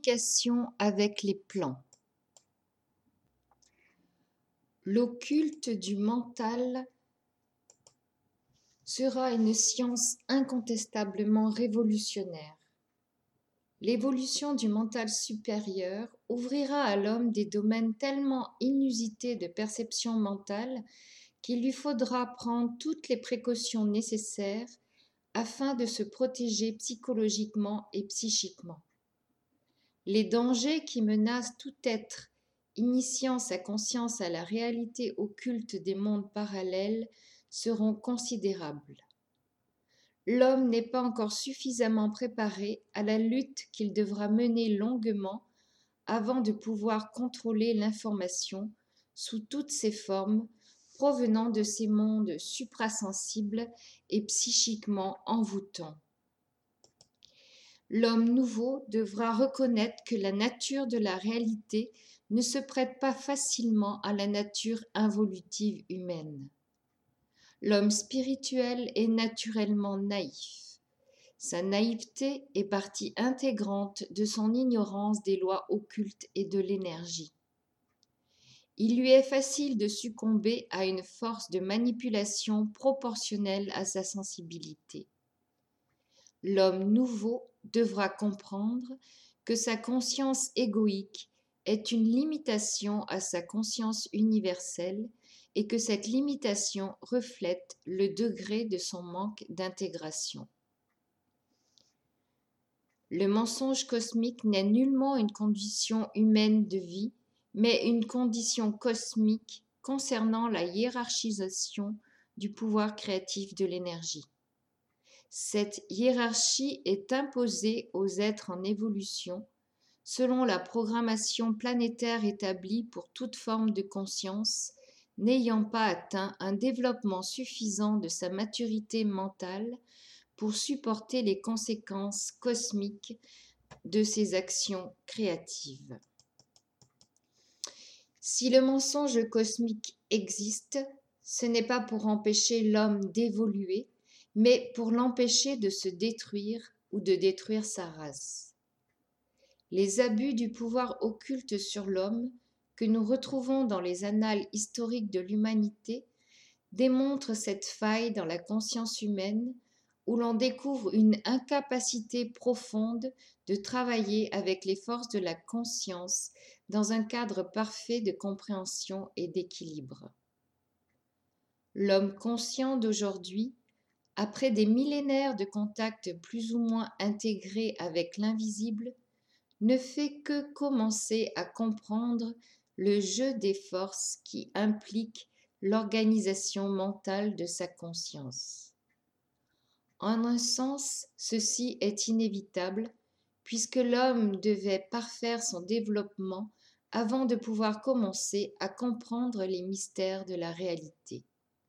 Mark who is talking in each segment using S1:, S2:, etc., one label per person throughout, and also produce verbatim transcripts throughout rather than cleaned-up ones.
S1: communication avec les plans. L'occulte du mental sera une science incontestablement révolutionnaire. L'évolution du mental supérieur ouvrira à l'homme des domaines tellement inusités de perception mentale qu'il lui faudra prendre toutes les précautions nécessaires afin de se protéger psychologiquement et psychiquement. Les dangers qui menacent tout être initiant sa conscience à la réalité occulte des mondes parallèles seront considérables. L'homme n'est pas encore suffisamment préparé à la lutte qu'il devra mener longuement avant de pouvoir contrôler l'information sous toutes ses formes provenant de ces mondes suprasensibles et psychiquement envoûtants. L'homme nouveau devra reconnaître que la nature de la réalité ne se prête pas facilement à la nature involutive humaine. L'homme spirituel est naturellement naïf. Sa naïveté est partie intégrante de son ignorance des lois occultes et de l'énergie. Il lui est facile de succomber à une force de manipulation proportionnelle à sa sensibilité. L'homme nouveau devra comprendre que sa conscience égoïque est une limitation à sa conscience universelle et que cette limitation reflète le degré de son manque d'intégration. Le mensonge cosmique n'est nullement une condition humaine de vie, mais une condition cosmique concernant la hiérarchisation du pouvoir créatif de l'énergie. Cette hiérarchie est imposée aux êtres en évolution selon la programmation planétaire établie pour toute forme de conscience n'ayant pas atteint un développement suffisant de sa maturité mentale pour supporter les conséquences cosmiques de ses actions créatives. Si le mensonge cosmique existe, ce n'est pas pour empêcher l'homme d'évoluer, mais pour l'empêcher de se détruire ou de détruire sa race. Les abus du pouvoir occulte sur l'homme que nous retrouvons dans les annales historiques de l'humanité démontrent cette faille dans la conscience humaine où l'on découvre une incapacité profonde de travailler avec les forces de la conscience dans un cadre parfait de compréhension et d'équilibre. L'homme conscient d'aujourd'hui, après des millénaires de contacts plus ou moins intégrés avec l'invisible, ne fait que commencer à comprendre le jeu des forces qui implique l'organisation mentale de sa conscience. En un sens, ceci est inévitable, puisque l'homme devait parfaire son développement avant de pouvoir commencer à comprendre les mystères de la réalité.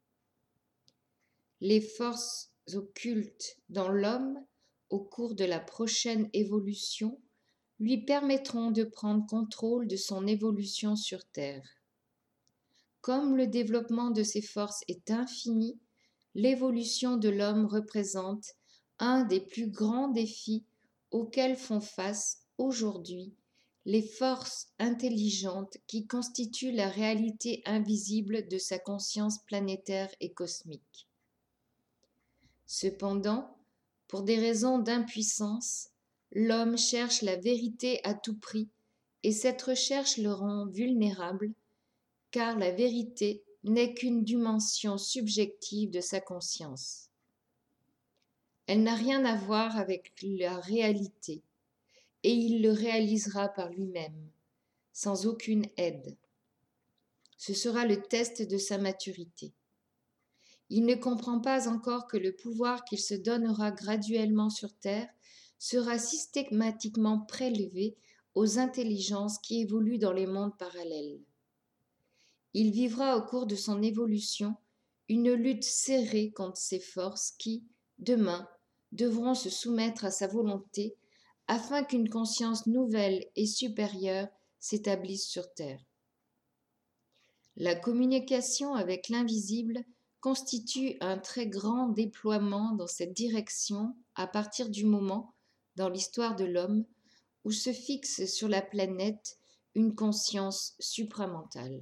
S1: Les forces occultes dans l'homme, au cours de la prochaine évolution, lui permettront de prendre contrôle de son évolution sur Terre. Comme le développement de ces forces est infini, l'évolution de l'homme représente un des plus grands défis auxquels font face aujourd'hui les forces intelligentes qui constituent la réalité invisible de sa conscience planétaire et cosmique. Cependant, pour des raisons d'impuissance, l'homme cherche la vérité à tout prix et cette recherche le rend vulnérable, car la vérité n'est qu'une dimension subjective de sa conscience. Elle n'a rien à voir avec la réalité, et il le réalisera par lui-même, sans aucune aide. Ce sera le test de sa maturité. Il ne comprend pas encore que le pouvoir qu'il se donnera graduellement sur Terre sera systématiquement prélevé aux intelligences qui évoluent dans les mondes parallèles. Il vivra au cours de son évolution une lutte serrée contre ces forces qui, demain, devront se soumettre à sa volonté afin qu'une conscience nouvelle et supérieure s'établisse sur Terre. La communication avec l'invisible constitue un très grand déploiement dans cette direction à partir du moment, dans l'histoire de l'homme, où se fixe sur la planète une conscience supramentale.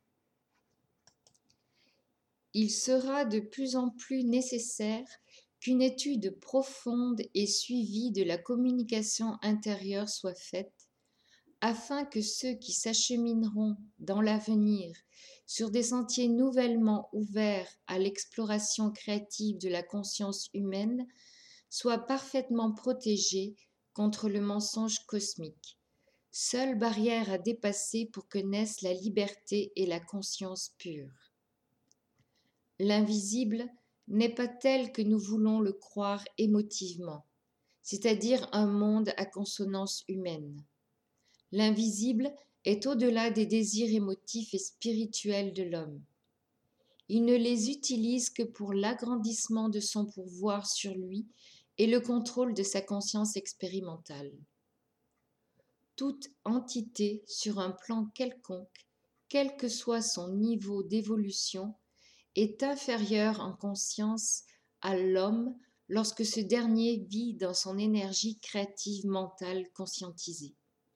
S1: Il sera de plus en plus nécessaire qu'une étude profonde et suivie de la communication intérieure soit faite, afin que ceux qui s'achemineront dans l'avenir sur des sentiers nouvellement ouverts à l'exploration créative de la conscience humaine soient parfaitement protégés contre le mensonge cosmique, seule barrière à dépasser pour que naissent la liberté et la conscience pure. L'invisible n'est pas tel que nous voulons le croire émotivement, c'est-à-dire un monde à consonance humaine. L'invisible est au-delà des désirs émotifs et spirituels de l'homme. Il ne les utilise que pour l'agrandissement de son pouvoir sur lui et le contrôle de sa conscience expérimentale. Toute entité sur un plan quelconque, quel que soit son niveau d'évolution, est inférieure en conscience à l'homme lorsque ce dernier vit dans son énergie créative mentale conscientisée.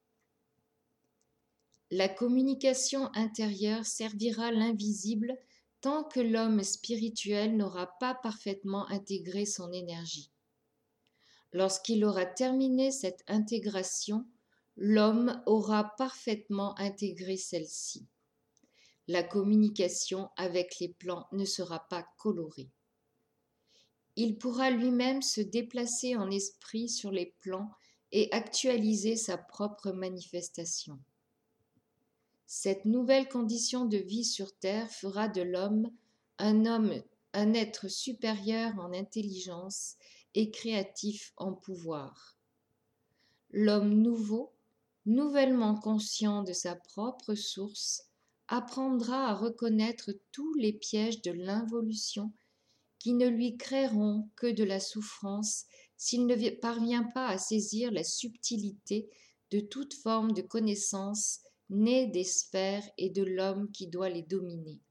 S1: La communication intérieure servira l'invisible tant que l'homme spirituel n'aura pas parfaitement intégré son énergie. Lorsqu'il aura terminé cette intégration, l'homme aura parfaitement intégré celle-ci. La communication avec les plans ne sera pas colorée. Il pourra lui-même se déplacer en esprit sur les plans et actualiser sa propre manifestation. Cette nouvelle condition de vie sur Terre fera de l'homme un homme, un être supérieur en intelligence et créatif en pouvoir. L'homme nouveau, nouvellement conscient de sa propre source, apprendra à reconnaître tous les pièges de l'involution qui ne lui créeront que de la souffrance s'il ne parvient pas à saisir la subtilité de toute forme de connaissance née des sphères et de l'homme qui doit les dominer.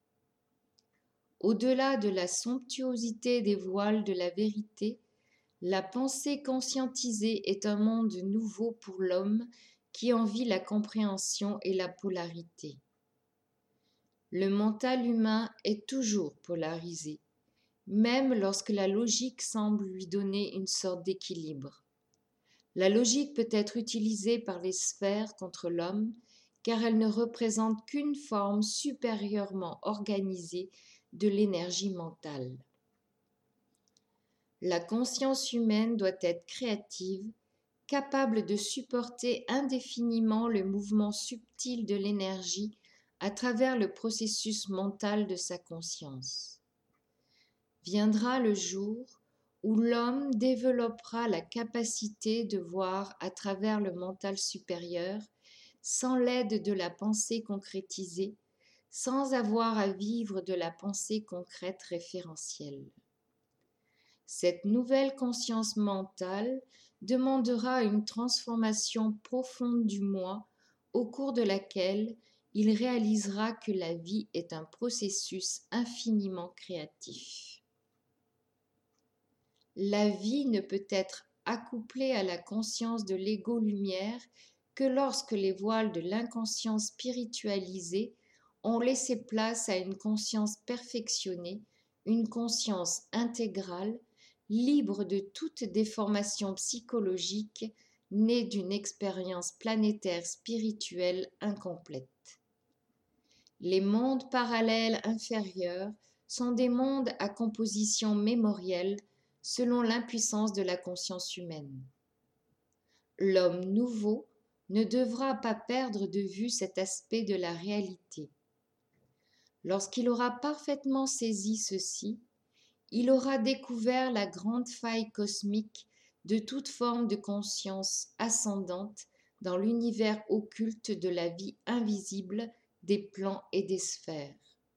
S1: Au-delà de la somptuosité des voiles de la vérité, la pensée conscientisée est un monde nouveau pour l'homme qui en vit la compréhension et la polarité. Le mental humain est toujours polarisé, même lorsque la logique semble lui donner une sorte d'équilibre. La logique peut être utilisée par les sphères contre l'homme, car elle ne représente qu'une forme supérieurement organisée de l'énergie mentale. La conscience humaine doit être créative, capable de supporter indéfiniment le mouvement subtil de l'énergie à travers le processus mental de sa conscience. Viendra le jour où l'homme développera la capacité de voir à travers le mental supérieur sans l'aide de la pensée concrétisée, sans avoir à vivre de la pensée concrète référentielle. Cette nouvelle conscience mentale demandera une transformation profonde du moi au cours de laquelle il réalisera que la vie est un processus infiniment créatif. La vie ne peut être accouplée à la conscience de l'ego-lumière que lorsque les voiles de l'inconscience spiritualisée ont laissé place à une conscience perfectionnée, une conscience intégrale, libre de toute déformation psychologique née d'une expérience planétaire spirituelle incomplète. Les mondes parallèles inférieurs sont des mondes à composition mémorielle selon l'impuissance de la conscience humaine. L'homme nouveau ne devra pas perdre de vue cet aspect de la réalité. Lorsqu'il aura parfaitement saisi ceci, il aura découvert la grande faille cosmique de toute forme de conscience ascendante dans l'univers occulte de la vie invisible des plans et des sphères.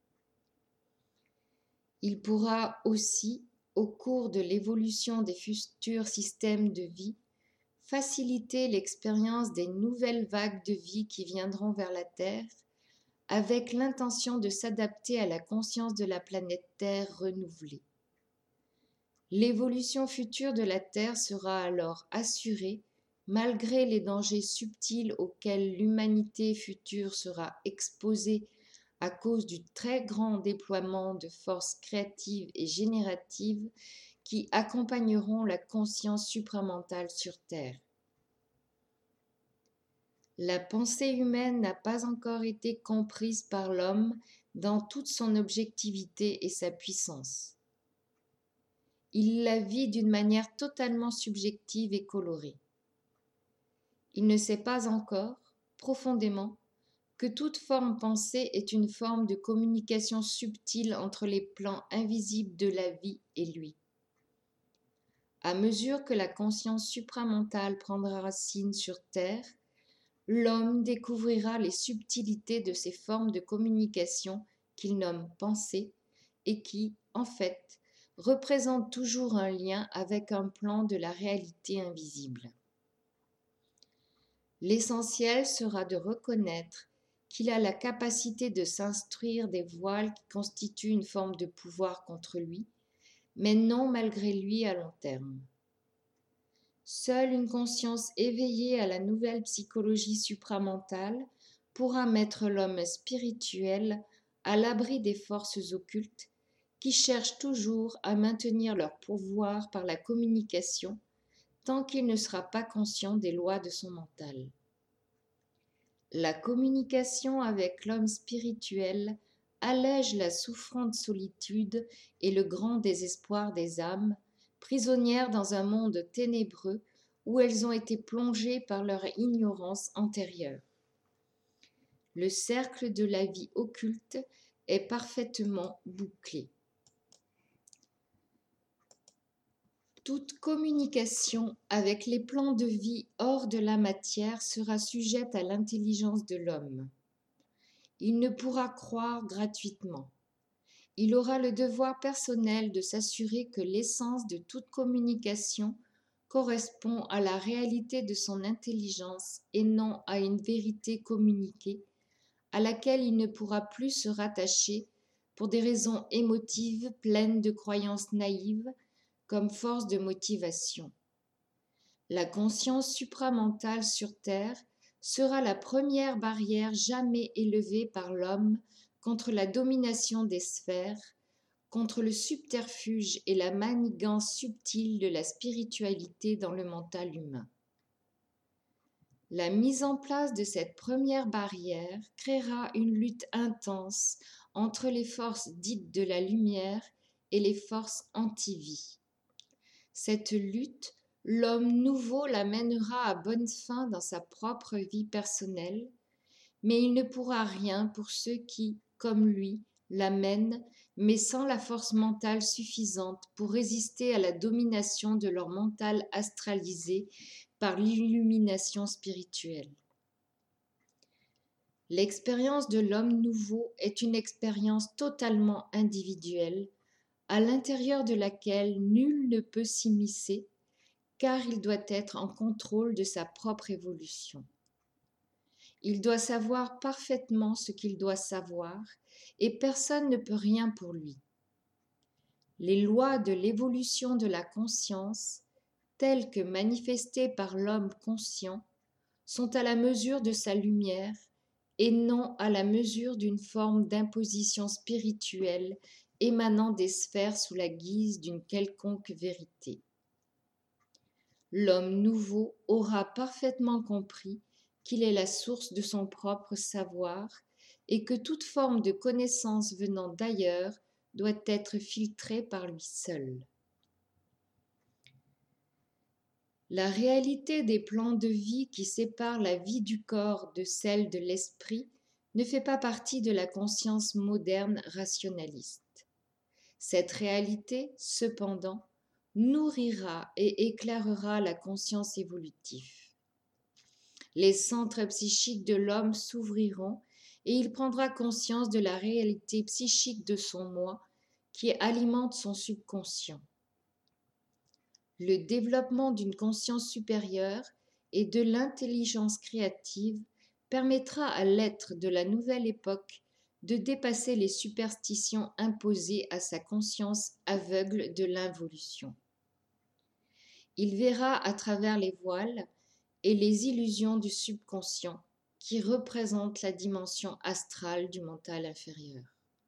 S1: Il pourra aussi, au cours de l'évolution des futurs systèmes de vie, faciliter l'expérience des nouvelles vagues de vie qui viendront vers la Terre, avec l'intention de s'adapter à la conscience de la planète Terre renouvelée. L'évolution future de la Terre sera alors assurée malgré les dangers subtils auxquels l'humanité future sera exposée à cause du très grand déploiement de forces créatives et génératives qui accompagneront la conscience supramentale sur Terre. La pensée humaine n'a pas encore été comprise par l'homme dans toute son objectivité et sa puissance. Il la vit d'une manière totalement subjective et colorée. Il ne sait pas encore, profondément, que toute forme pensée est une forme de communication subtile entre les plans invisibles de la vie et lui. À mesure que la conscience supramentale prendra racine sur Terre, l'homme découvrira les subtilités de ces formes de communication qu'il nomme pensée et qui, en fait, représentent toujours un lien avec un plan de la réalité invisible. L'essentiel sera de reconnaître qu'il a la capacité de s'instruire des voiles qui constituent une forme de pouvoir contre lui, mais non malgré lui à long terme. Seule une conscience éveillée à la nouvelle psychologie supramentale pourra mettre l'homme spirituel à l'abri des forces occultes qui cherchent toujours à maintenir leur pouvoir par la communication tant qu'il ne sera pas conscient des lois de son mental. La communication avec l'homme spirituel allège la souffrante solitude et le grand désespoir des âmes, prisonnières dans un monde ténébreux où elles ont été plongées par leur ignorance antérieure. Le cercle de la vie occulte est parfaitement bouclé. Toute communication avec les plans de vie hors de la matière sera sujette à l'intelligence de l'homme. Il ne pourra croire gratuitement. Il aura le devoir personnel de s'assurer que l'essence de toute communication correspond à la réalité de son intelligence et non à une vérité communiquée à laquelle il ne pourra plus se rattacher pour des raisons émotives pleines de croyances naïves comme force de motivation. La conscience supramentale sur Terre sera la première barrière jamais élevée par l'homme contre la domination des sphères, contre le subterfuge et la manigance subtile de la spiritualité dans le mental humain. La mise en place de cette première barrière créera une lutte intense entre les forces dites de la lumière et les forces anti-vie. Cette lutte, l'homme nouveau la mènera à bonne fin dans sa propre vie personnelle, mais il ne pourra rien pour ceux qui, comme lui, la mènent, mais sans la force mentale suffisante pour résister à la domination de leur mental astralisé par l'illumination spirituelle. L'expérience de l'homme nouveau est une expérience totalement individuelle, à l'intérieur de laquelle nul ne peut s'immiscer, car il doit être en contrôle de sa propre évolution. Il doit savoir parfaitement ce qu'il doit savoir, et personne ne peut rien pour lui. Les lois de l'évolution de la conscience, telles que manifestées par l'homme conscient, sont à la mesure de sa lumière et non à la mesure d'une forme d'imposition spirituelle émanant des sphères sous la guise d'une quelconque vérité. L'homme nouveau aura parfaitement compris qu'il est la source de son propre savoir et que toute forme de connaissance venant d'ailleurs doit être filtrée par lui seul. La réalité des plans de vie qui séparent la vie du corps de celle de l'esprit ne fait pas partie de la conscience moderne rationaliste. Cette réalité, cependant, nourrira et éclairera la conscience évolutive. Les centres psychiques de l'homme s'ouvriront et il prendra conscience de la réalité psychique de son moi qui alimente son subconscient. Le développement d'une conscience supérieure et de l'intelligence créative permettra à l'être de la nouvelle époque de dépasser les superstitions imposées à sa conscience aveugle de l'involution. Il verra à travers les voiles et les illusions du subconscient qui représentent la dimension astrale du mental inférieur.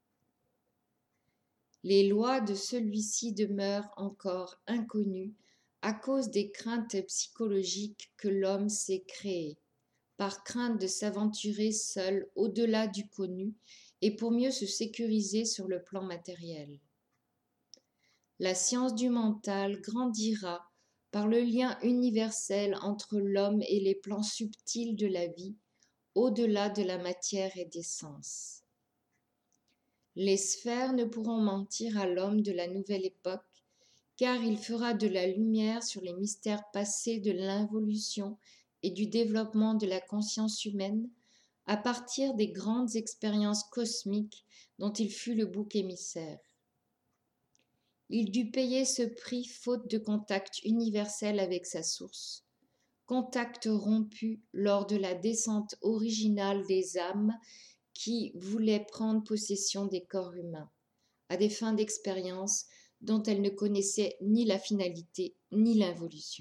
S1: Les lois de celui-ci demeurent encore inconnues à cause des craintes psychologiques que l'homme s'est créées, par crainte de s'aventurer seul au-delà du connu et pour mieux se sécuriser sur le plan matériel. La science du mental grandira par le lien universel entre l'homme et les plans subtils de la vie, au-delà de la matière et des sens. Les sphères ne pourront mentir à l'homme de la nouvelle époque, car il fera de la lumière sur les mystères passés de l'involution et du développement de la conscience humaine à partir des grandes expériences cosmiques dont il fut le bouc émissaire. Il dut payer ce prix faute de contact universel avec sa source, contact rompu lors de la descente originale des âmes qui voulaient prendre possession des corps humains, à des fins d'expérience dont elles ne connaissaient ni la finalité ni l'involution.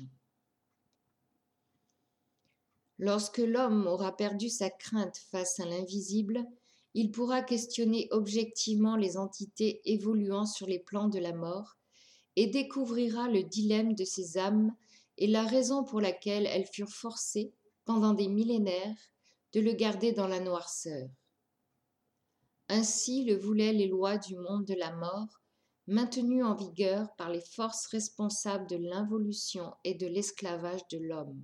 S1: Lorsque l'homme aura perdu sa crainte face à l'invisible, il pourra questionner objectivement les entités évoluant sur les plans de la mort et découvrira le dilemme de ces âmes et la raison pour laquelle elles furent forcées, pendant des millénaires, de le garder dans la noirceur. Ainsi le voulaient les lois du monde de la mort, maintenues en vigueur par les forces responsables de l'involution et de l'esclavage de l'homme.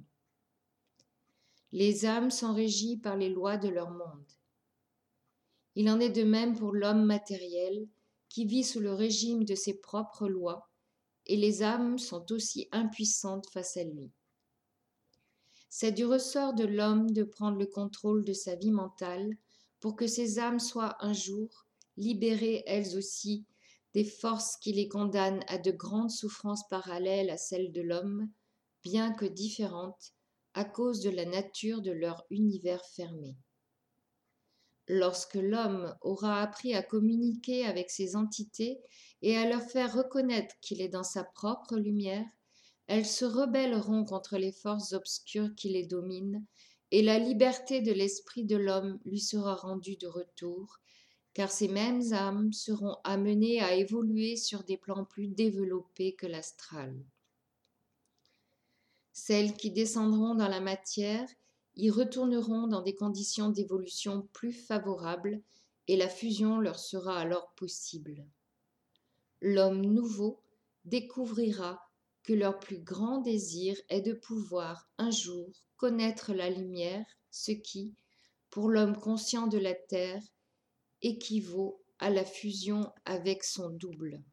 S1: Les âmes sont régies par les lois de leur monde. Il en est de même pour l'homme matériel qui vit sous le régime de ses propres lois, et les âmes sont aussi impuissantes face à lui. C'est du ressort de l'homme de prendre le contrôle de sa vie mentale pour que ces âmes soient un jour libérées elles aussi des forces qui les condamnent à de grandes souffrances parallèles à celles de l'homme, bien que différentes à cause de la nature de leur univers fermé. Lorsque l'homme aura appris à communiquer avec ces entités et à leur faire reconnaître qu'il est dans sa propre lumière, elles se rebelleront contre les forces obscures qui les dominent, et la liberté de l'esprit de l'homme lui sera rendue de retour, car ces mêmes âmes seront amenées à évoluer sur des plans plus développés que l'astral. Celles qui descendront dans la matière y retourneront dans des conditions d'évolution plus favorables et la fusion leur sera alors possible. L'homme nouveau découvrira que leur plus grand désir est de pouvoir un jour connaître la lumière, ce qui, pour l'homme conscient de la terre, équivaut à la fusion avec son double.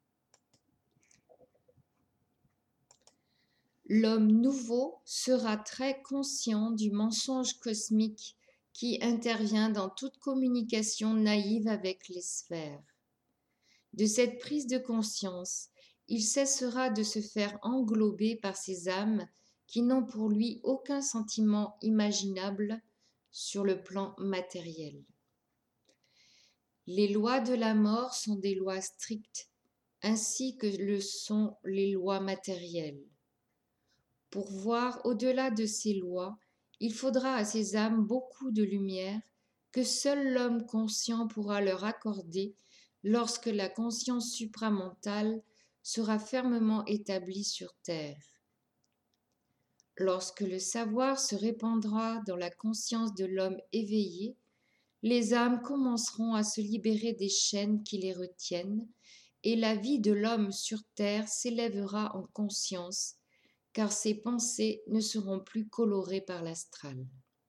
S1: L'homme nouveau sera très conscient du mensonge cosmique qui intervient dans toute communication naïve avec les sphères. De cette prise de conscience, il cessera de se faire englober par ces âmes qui n'ont pour lui aucun sentiment imaginable sur le plan matériel. Les lois de la mort sont des lois strictes, ainsi que le sont les lois matérielles. Pour voir au-delà de ces lois, il faudra à ces âmes beaucoup de lumière que seul l'homme conscient pourra leur accorder lorsque la conscience supramentale sera fermement établie sur terre. Lorsque le savoir se répandra dans la conscience de l'homme éveillé, les âmes commenceront à se libérer des chaînes qui les retiennent et la vie de l'homme sur terre s'élèvera en conscience, car ses pensées ne seront plus colorées par l'astral.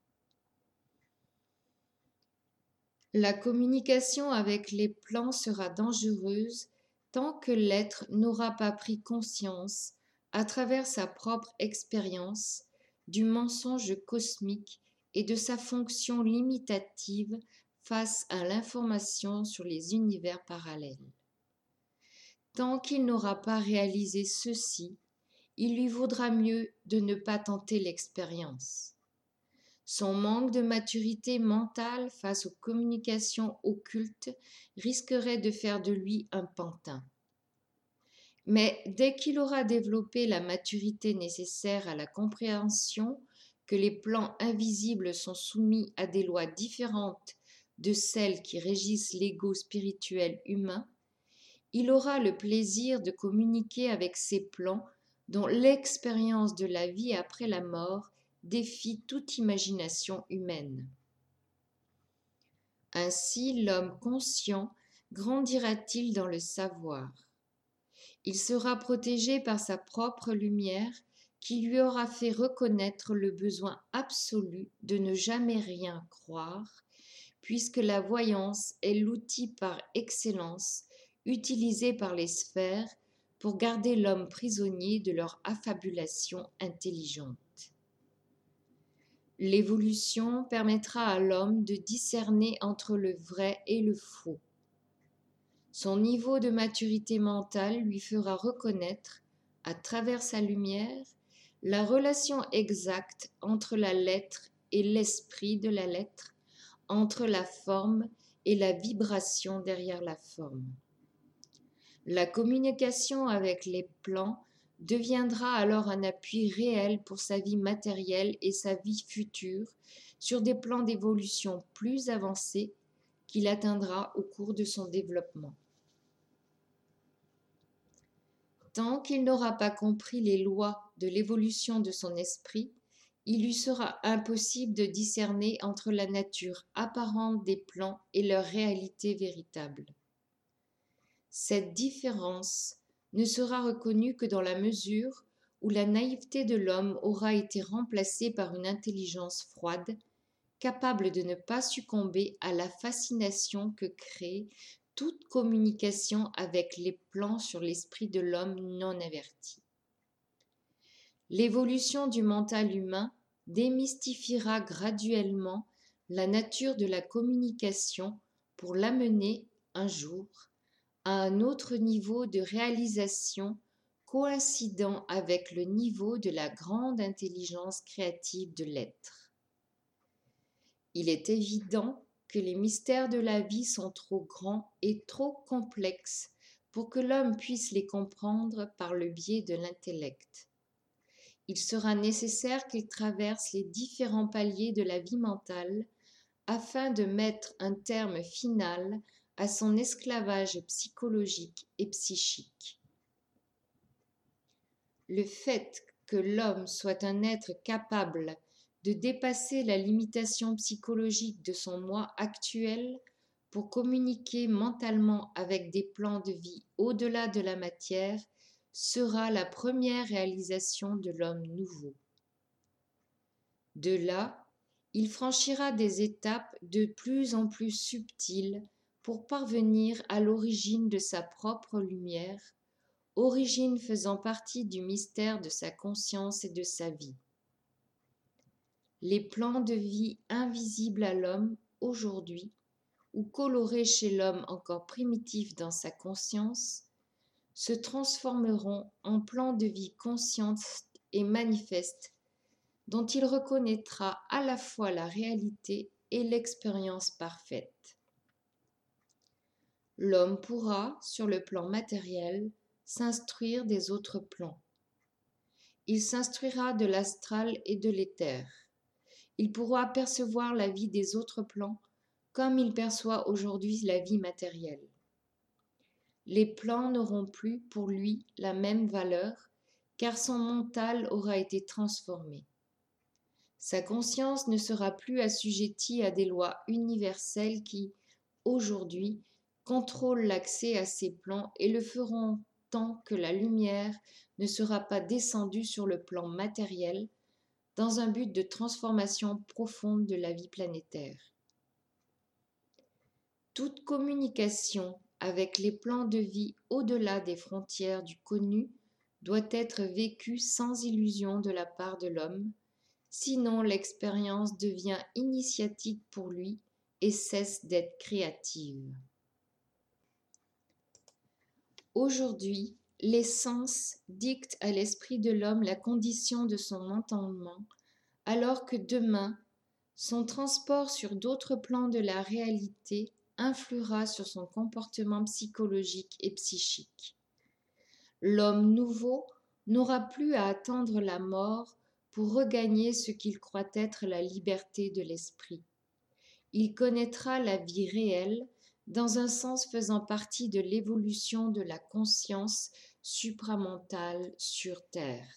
S1: La communication avec les plans sera dangereuse tant que l'être n'aura pas pris conscience, à travers sa propre expérience, du mensonge cosmique et de sa fonction limitative face à l'information sur les univers parallèles. Tant qu'il n'aura pas réalisé ceci, il lui vaudra mieux de ne pas tenter l'expérience. Son manque de maturité mentale face aux communications occultes risquerait de faire de lui un pantin. Mais dès qu'il aura développé la maturité nécessaire à la compréhension que les plans invisibles sont soumis à des lois différentes de celles qui régissent l'ego spirituel humain, il aura le plaisir de communiquer avec ces plans dont l'expérience de la vie après la mort défie toute imagination humaine. Ainsi, l'homme conscient grandira-t-il dans le savoir. Il sera protégé par sa propre lumière qui lui aura fait reconnaître le besoin absolu de ne jamais rien croire, puisque la voyance est l'outil par excellence utilisé par les sphères pour garder l'homme prisonnier de leur affabulation intelligente. L'évolution permettra à l'homme de discerner entre le vrai et le faux. Son niveau de maturité mentale lui fera reconnaître, à travers sa lumière, la relation exacte entre la lettre et l'esprit de la lettre, entre la forme et la vibration derrière la forme. La communication avec les plans deviendra alors un appui réel pour sa vie matérielle et sa vie future sur des plans d'évolution plus avancés qu'il atteindra au cours de son développement. Tant qu'il n'aura pas compris les lois de l'évolution de son esprit, il lui sera impossible de discerner entre la nature apparente des plans et leur réalité véritable. Cette différence ne sera reconnue que dans la mesure où la naïveté de l'homme aura été remplacée par une intelligence froide, capable de ne pas succomber à la fascination que crée toute communication avec les plans sur l'esprit de l'homme non averti. L'évolution du mental humain démystifiera graduellement la nature de la communication pour l'amener un jour à un autre niveau de réalisation coïncidant avec le niveau de la grande intelligence créative de l'être. Il est évident que les mystères de la vie sont trop grands et trop complexes pour que l'homme puisse les comprendre par le biais de l'intellect. Il sera nécessaire qu'il traverse les différents paliers de la vie mentale afin de mettre un terme final à son esclavage psychologique et psychique. Le fait que l'homme soit un être capable de dépasser la limitation psychologique de son moi actuel pour communiquer mentalement avec des plans de vie au-delà de la matière sera la première réalisation de l'homme nouveau. De là, il franchira des étapes de plus en plus subtiles pour parvenir à l'origine de sa propre lumière, origine faisant partie du mystère de sa conscience et de sa vie. Les plans de vie invisibles à l'homme aujourd'hui, ou colorés chez l'homme encore primitif dans sa conscience, se transformeront en plans de vie consciente et manifeste, dont il reconnaîtra à la fois la réalité et l'expérience parfaite. L'homme pourra, sur le plan matériel, s'instruire des autres plans. Il s'instruira de l'astral et de l'éther. Il pourra percevoir la vie des autres plans comme il perçoit aujourd'hui la vie matérielle. Les plans n'auront plus pour lui la même valeur car son mental aura été transformé. Sa conscience ne sera plus assujettie à des lois universelles qui, aujourd'hui, contrôlent l'accès à ces plans et le feront tant que la lumière ne sera pas descendue sur le plan matériel dans un but de transformation profonde de la vie planétaire. Toute communication avec les plans de vie au-delà des frontières du connu doit être vécue sans illusion de la part de l'homme, sinon l'expérience devient initiatique pour lui et cesse d'être créative. Aujourd'hui, les sens dictent à l'esprit de l'homme la condition de son entendement, alors que demain, son transport sur d'autres plans de la réalité influera sur son comportement psychologique et psychique. L'homme nouveau n'aura plus à attendre la mort pour regagner ce qu'il croit être la liberté de l'esprit. Il connaîtra la vie réelle dans un sens faisant partie de l'évolution de la conscience supramentale sur Terre.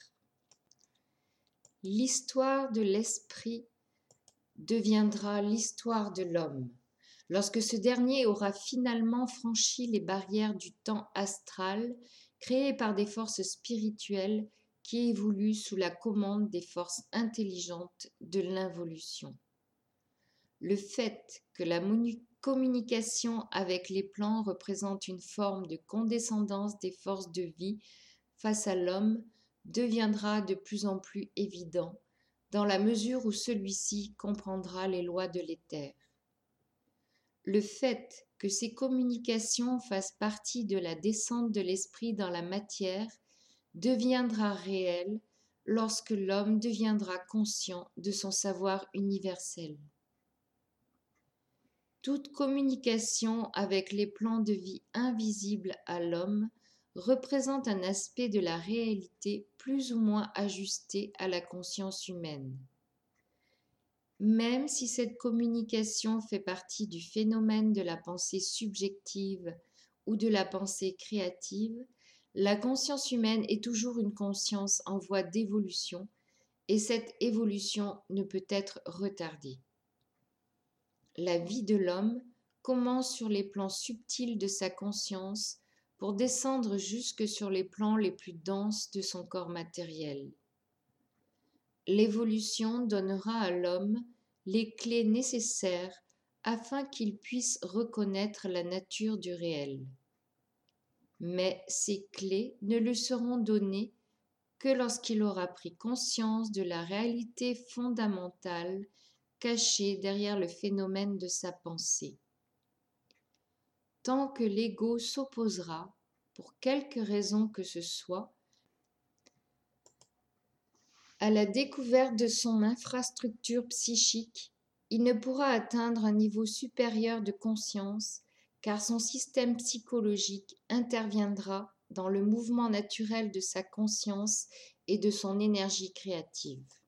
S1: L'histoire de l'esprit deviendra l'histoire de l'homme, lorsque ce dernier aura finalement franchi les barrières du temps astral créées par des forces spirituelles qui évoluent sous la commande des forces intelligentes de l'involution. Le fait que la communication avec les plans représente une forme de condescendance des forces de vie face à l'homme deviendra de plus en plus évident dans la mesure où celui-ci comprendra les lois de l'éther. Le fait que ces communications fassent partie de la descente de l'esprit dans la matière deviendra réel lorsque l'homme deviendra conscient de son savoir universel. Toute communication avec les plans de vie invisibles à l'homme représente un aspect de la réalité plus ou moins ajusté à la conscience humaine. Même si cette communication fait partie du phénomène de la pensée subjective ou de la pensée créative, la conscience humaine est toujours une conscience en voie d'évolution et cette évolution ne peut être retardée. La vie de l'homme commence sur les plans subtils de sa conscience pour descendre jusque sur les plans les plus denses de son corps matériel. L'évolution donnera à l'homme les clés nécessaires afin qu'il puisse reconnaître la nature du réel. Mais ces clés ne lui seront données que lorsqu'il aura pris conscience de la réalité fondamentale cachée derrière le phénomène de sa pensée. Tant que l'ego s'opposera, pour quelque raison que ce soit, à la découverte de son infrastructure psychique, il ne pourra atteindre un niveau supérieur de conscience car son système psychologique interviendra dans le mouvement naturel de sa conscience et de son énergie créative.